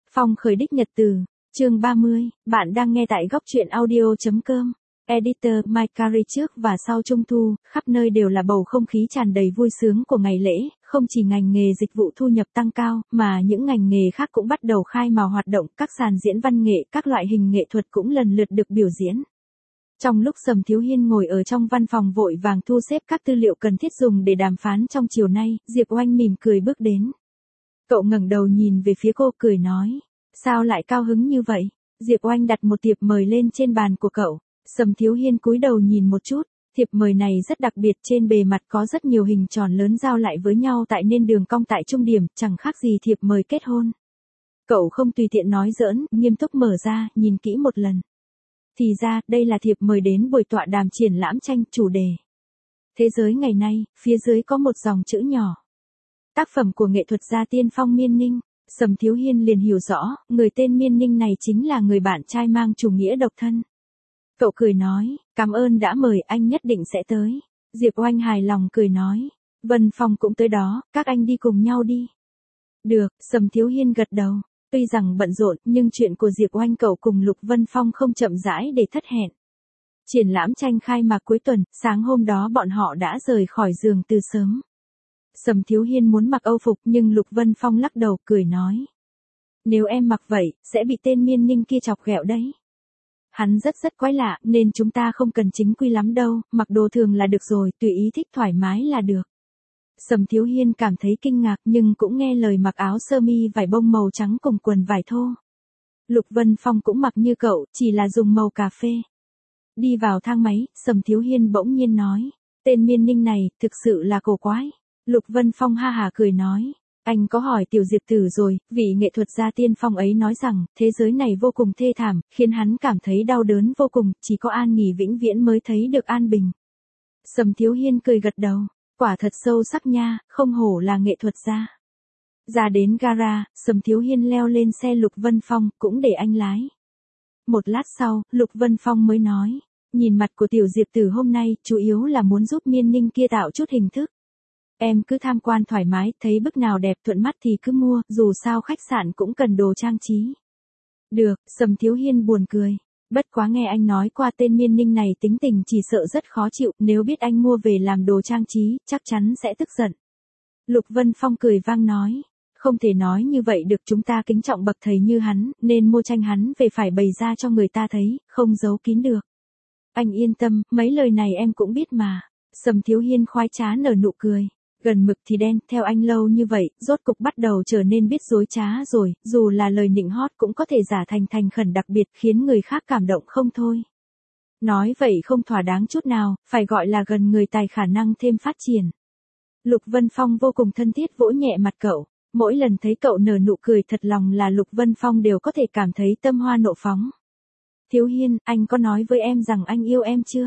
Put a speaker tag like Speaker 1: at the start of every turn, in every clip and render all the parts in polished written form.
Speaker 1: Phong khởi đích nhật từ, chương 30, bạn đang nghe tại góc truyện audio.com. Editor Mike Carey. Trước và sau Trung thu, khắp nơi đều là bầu không khí tràn đầy vui sướng của ngày lễ, không chỉ ngành nghề dịch vụ thu nhập tăng cao, mà những ngành nghề khác cũng bắt đầu khai mào hoạt động, các sàn diễn văn nghệ, các loại hình nghệ thuật cũng lần lượt được biểu diễn. Trong lúc Sầm Thiếu Hiên ngồi ở trong văn phòng vội vàng thu xếp các tư liệu cần thiết dùng để đàm phán trong chiều nay, Diệp Oanh mỉm cười bước đến. Cậu ngẩng đầu nhìn về phía cô cười nói, sao lại cao hứng như vậy? Diệp Oanh đặt một thiệp mời lên trên bàn của cậu. Sầm Thiếu Hiên cúi đầu nhìn một chút, thiệp mời này rất đặc biệt, trên bề mặt có rất nhiều hình tròn lớn giao lại với nhau tại nên đường cong tại trung điểm, chẳng khác gì thiệp mời kết hôn. Cậu không tùy tiện nói giỡn, nghiêm túc mở ra, nhìn kỹ một lần. Thì ra, đây là thiệp mời đến buổi tọa đàm triển lãm tranh, chủ đề Thế giới ngày nay, phía dưới có một dòng chữ nhỏ. Tác phẩm của nghệ thuật gia tiên phong Miên Ninh. Sầm Thiếu Hiên liền hiểu rõ, người tên Miên Ninh này chính là người bạn trai mang chủ nghĩa độc thân. Cậu cười nói, cảm ơn đã mời, anh nhất định sẽ tới. Diệp Oanh hài lòng cười nói, Vân Phong cũng tới đó, các anh đi cùng nhau đi. Được, Sầm Thiếu Hiên gật đầu. Tuy rằng bận rộn, nhưng chuyện của Diệp Oanh cậu cùng Lục Vân Phong không chậm rãi để thất hẹn. Triển lãm tranh khai mạc cuối tuần, sáng hôm đó bọn họ đã rời khỏi giường từ sớm. Sầm Thiếu Hiên muốn mặc Âu phục nhưng Lục Vân Phong lắc đầu cười nói. Nếu em mặc vậy, sẽ bị tên Miên Ninh kia chọc ghẹo đấy. Hắn rất quái lạ, nên chúng ta không cần chính quy lắm đâu, mặc đồ thường là được rồi, tùy ý thích thoải mái là được. Sầm Thiếu Hiên cảm thấy kinh ngạc nhưng cũng nghe lời mặc áo sơ mi vải bông màu trắng cùng quần vải thô. Lục Vân Phong cũng mặc như cậu, chỉ là dùng màu cà phê. Đi vào thang máy, Sầm Thiếu Hiên bỗng nhiên nói, tên Miên Ninh này, thực sự là cổ quái. Lục Vân Phong ha hả cười nói, anh có hỏi Tiểu Diệp Tử rồi, vị nghệ thuật gia tiên phong ấy nói rằng, thế giới này vô cùng thê thảm, khiến hắn cảm thấy đau đớn vô cùng, chỉ có an nghỉ vĩnh viễn mới thấy được an bình. Sầm Thiếu Hiên cười gật đầu, quả thật sâu sắc nha, không hổ là nghệ thuật gia. Ra đến gara, Sầm Thiếu Hiên leo lên xe Lục Vân Phong, cũng để anh lái. Một lát sau, Lục Vân Phong mới nói, nhìn mặt của Tiểu Diệp Tử hôm nay, chủ yếu là muốn giúp Miên Ninh kia tạo chút hình thức. Em cứ tham quan thoải mái, thấy bức nào đẹp thuận mắt thì cứ mua, dù sao khách sạn cũng cần đồ trang trí. Được, Sầm Thiếu Hiên buồn cười. Bất quá nghe anh nói qua tên Miên Ninh này tính tình chỉ sợ rất khó chịu, nếu biết anh mua về làm đồ trang trí, chắc chắn sẽ tức giận. Lục Vân Phong cười vang nói, không thể nói như vậy được, chúng ta kính trọng bậc thầy như hắn, nên mua tranh hắn về phải bày ra cho người ta thấy, không giấu kín được. Anh yên tâm, mấy lời này em cũng biết mà. Sầm Thiếu Hiên khoái trá nở nụ cười. Gần mực thì đen, theo anh lâu như vậy, rốt cục bắt đầu trở nên biết dối trá rồi, dù là lời nịnh hót cũng có thể giả thành thành khẩn đặc biệt, khiến người khác cảm động không thôi. Nói vậy không thỏa đáng chút nào, phải gọi là gần người tài khả năng thêm phát triển. Lục Vân Phong vô cùng thân thiết vỗ nhẹ mặt cậu, mỗi lần thấy cậu nở nụ cười thật lòng là Lục Vân Phong đều có thể cảm thấy tâm hoa nộ phóng. Thiếu Hiên, anh có nói với em rằng anh yêu em chưa?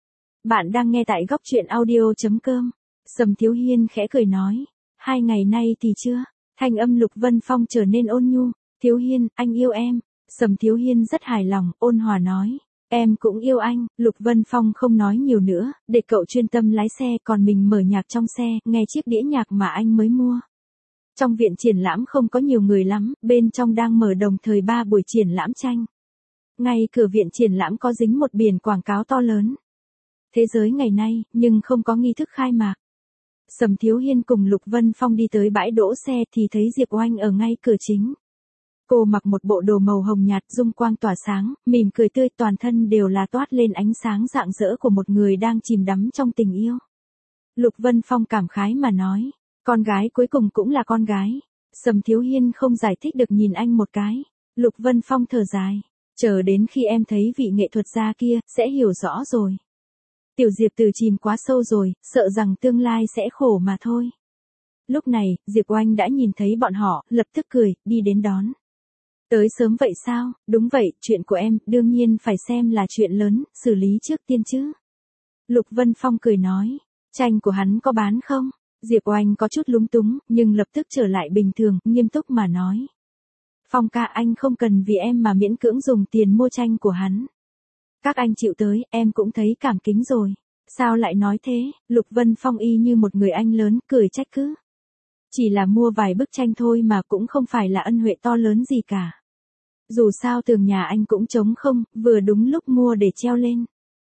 Speaker 1: Bạn đang nghe tại góc truyện audio.com. Sầm Thiếu Hiên khẽ cười nói, 2 ngày nay thì chưa. Thanh âm Lục Vân Phong trở nên ôn nhu, Thiếu Hiên, anh yêu em. Sầm Thiếu Hiên rất hài lòng, ôn hòa nói, em cũng yêu anh. Lục Vân Phong không nói nhiều nữa, để cậu chuyên tâm lái xe, còn mình mở nhạc trong xe, nghe chiếc đĩa nhạc mà anh mới mua. Trong viện triển lãm không có nhiều người lắm, bên trong đang mở đồng thời 3 buổi triển lãm tranh. Ngay cửa viện triển lãm có dính một biển quảng cáo to lớn. Thế giới ngày nay, nhưng không có nghi thức khai mạc. Sầm Thiếu Hiên cùng Lục Vân Phong đi tới bãi đỗ xe thì thấy Diệp Oanh ở ngay cửa chính. Cô mặc một bộ đồ màu hồng nhạt dung quang tỏa sáng, mỉm cười tươi, toàn thân đều là toát lên ánh sáng rạng rỡ của một người đang chìm đắm trong tình yêu. Lục Vân Phong cảm khái mà nói, con gái cuối cùng cũng là con gái. Sầm Thiếu Hiên không giải thích được nhìn anh một cái. Lục Vân Phong thở dài, chờ đến khi em thấy vị nghệ thuật gia kia, sẽ hiểu rõ rồi. Tiểu Diệp Tử chìm quá sâu rồi, sợ rằng tương lai sẽ khổ mà thôi. Lúc này, Diệp Oanh đã nhìn thấy bọn họ, lập tức cười, đi đến đón. Tới sớm vậy sao? Đúng vậy, chuyện của em, đương nhiên phải xem là chuyện lớn, xử lý trước tiên chứ. Lục Vân Phong cười nói, tranh của hắn có bán không? Diệp Oanh có chút lúng túng, nhưng lập tức trở lại bình thường, nghiêm túc mà nói. Phong ca, anh không cần vì em mà miễn cưỡng dùng tiền mua tranh của hắn. Các anh chịu tới, em cũng thấy cảm kính rồi. Sao lại nói thế? Lục Vân Phong y như một người anh lớn, cười trách cứ. Chỉ là mua vài bức tranh thôi mà cũng không phải là ân huệ to lớn gì cả. Dù sao tường nhà anh cũng trống không, vừa đúng lúc mua để treo lên.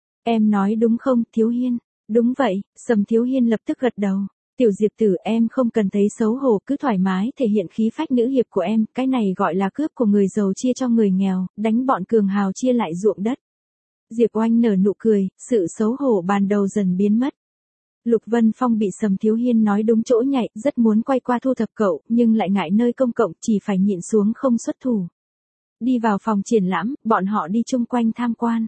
Speaker 1: Em nói đúng không, Thiếu Hiên? Đúng vậy, Sầm Thiếu Hiên lập tức gật đầu. Tiểu Diệp Tử, em không cần thấy xấu hổ, cứ thoải mái thể hiện khí phách nữ hiệp của em, cái này gọi là cướp của người giàu chia cho người nghèo, đánh bọn cường hào chia lại ruộng đất. Diệp Oanh nở nụ cười, sự xấu hổ ban đầu dần biến mất. Lục Vân Phong bị Sầm Thiếu Hiên nói đúng chỗ nhạy, rất muốn quay qua thu thập cậu, nhưng lại ngại nơi công cộng, chỉ phải nhịn xuống không xuất thủ. Đi vào phòng triển lãm, bọn họ đi chung quanh tham quan.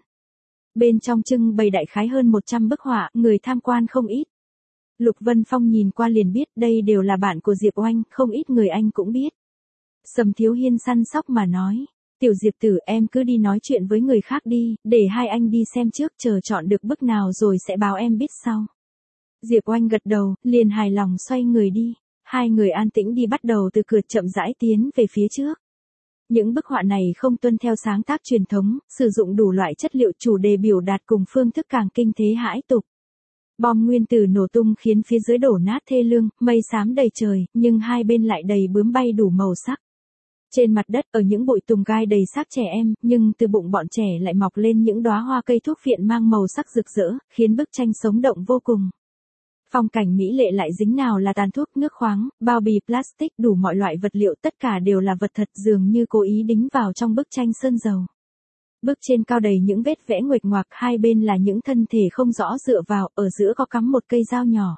Speaker 1: Bên trong trưng bày đại khái hơn 100 bức họa, người tham quan không ít. Lục Vân Phong nhìn qua liền biết đây đều là bạn của Diệp Oanh, không ít người anh cũng biết. Sầm Thiếu Hiên săn sóc mà nói, Tiểu Diệp Tử, em cứ đi nói chuyện với người khác đi, để hai anh đi xem trước, chờ chọn được bức nào rồi sẽ báo em biết sau. Diệp Oanh gật đầu, liền hài lòng xoay người đi. Hai người an tĩnh đi bắt đầu từ cửa chậm rãi tiến về phía trước. Những bức họa này không tuân theo sáng tác truyền thống, sử dụng đủ loại chất liệu chủ đề biểu đạt cùng phương thức càng kinh thế hãi tục. Bom nguyên tử nổ tung khiến phía dưới đổ nát thê lương, mây xám đầy trời, nhưng hai bên lại đầy bướm bay đủ màu sắc. Trên mặt đất ở những bụi tùng gai đầy xác trẻ em, nhưng từ bụng bọn trẻ lại mọc lên những đóa hoa cây thuốc viện mang màu sắc rực rỡ, khiến bức tranh sống động vô cùng. Phong cảnh mỹ lệ lại dính nào là tàn thuốc, nước khoáng, bao bì plastic, đủ mọi loại vật liệu, tất cả đều là vật thật, dường như cố ý đính vào trong bức tranh sơn dầu. Bức trên cao đầy những vết vẽ nguệch ngoạc, hai bên là những thân thể không rõ dựa vào, ở giữa có cắm một cây dao nhỏ.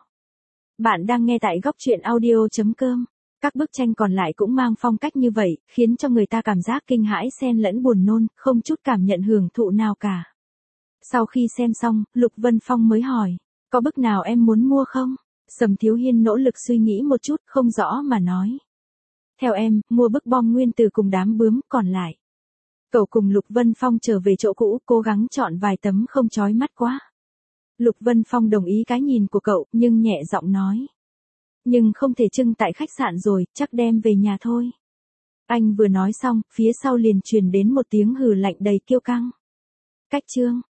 Speaker 1: Bạn đang nghe tại góc truyện audio.com. Các bức tranh còn lại cũng mang phong cách như vậy, khiến cho người ta cảm giác kinh hãi xen lẫn buồn nôn, không chút cảm nhận hưởng thụ nào cả. Sau khi xem xong, Lục Vân Phong mới hỏi, có bức nào em muốn mua không? Sầm Thiếu Hiên nỗ lực suy nghĩ một chút, không rõ mà nói. Theo em, mua bức bom nguyên tử cùng đám bướm, còn lại. Cậu cùng Lục Vân Phong trở về chỗ cũ, cố gắng chọn vài tấm không chói mắt quá. Lục Vân Phong đồng ý cái nhìn của cậu, nhưng nhẹ giọng nói. Nhưng không thể trưng tại khách sạn rồi, chắc đem về nhà thôi. Anh vừa nói xong, phía sau liền truyền đến một tiếng hừ lạnh đầy kiêu căng. Cách chương.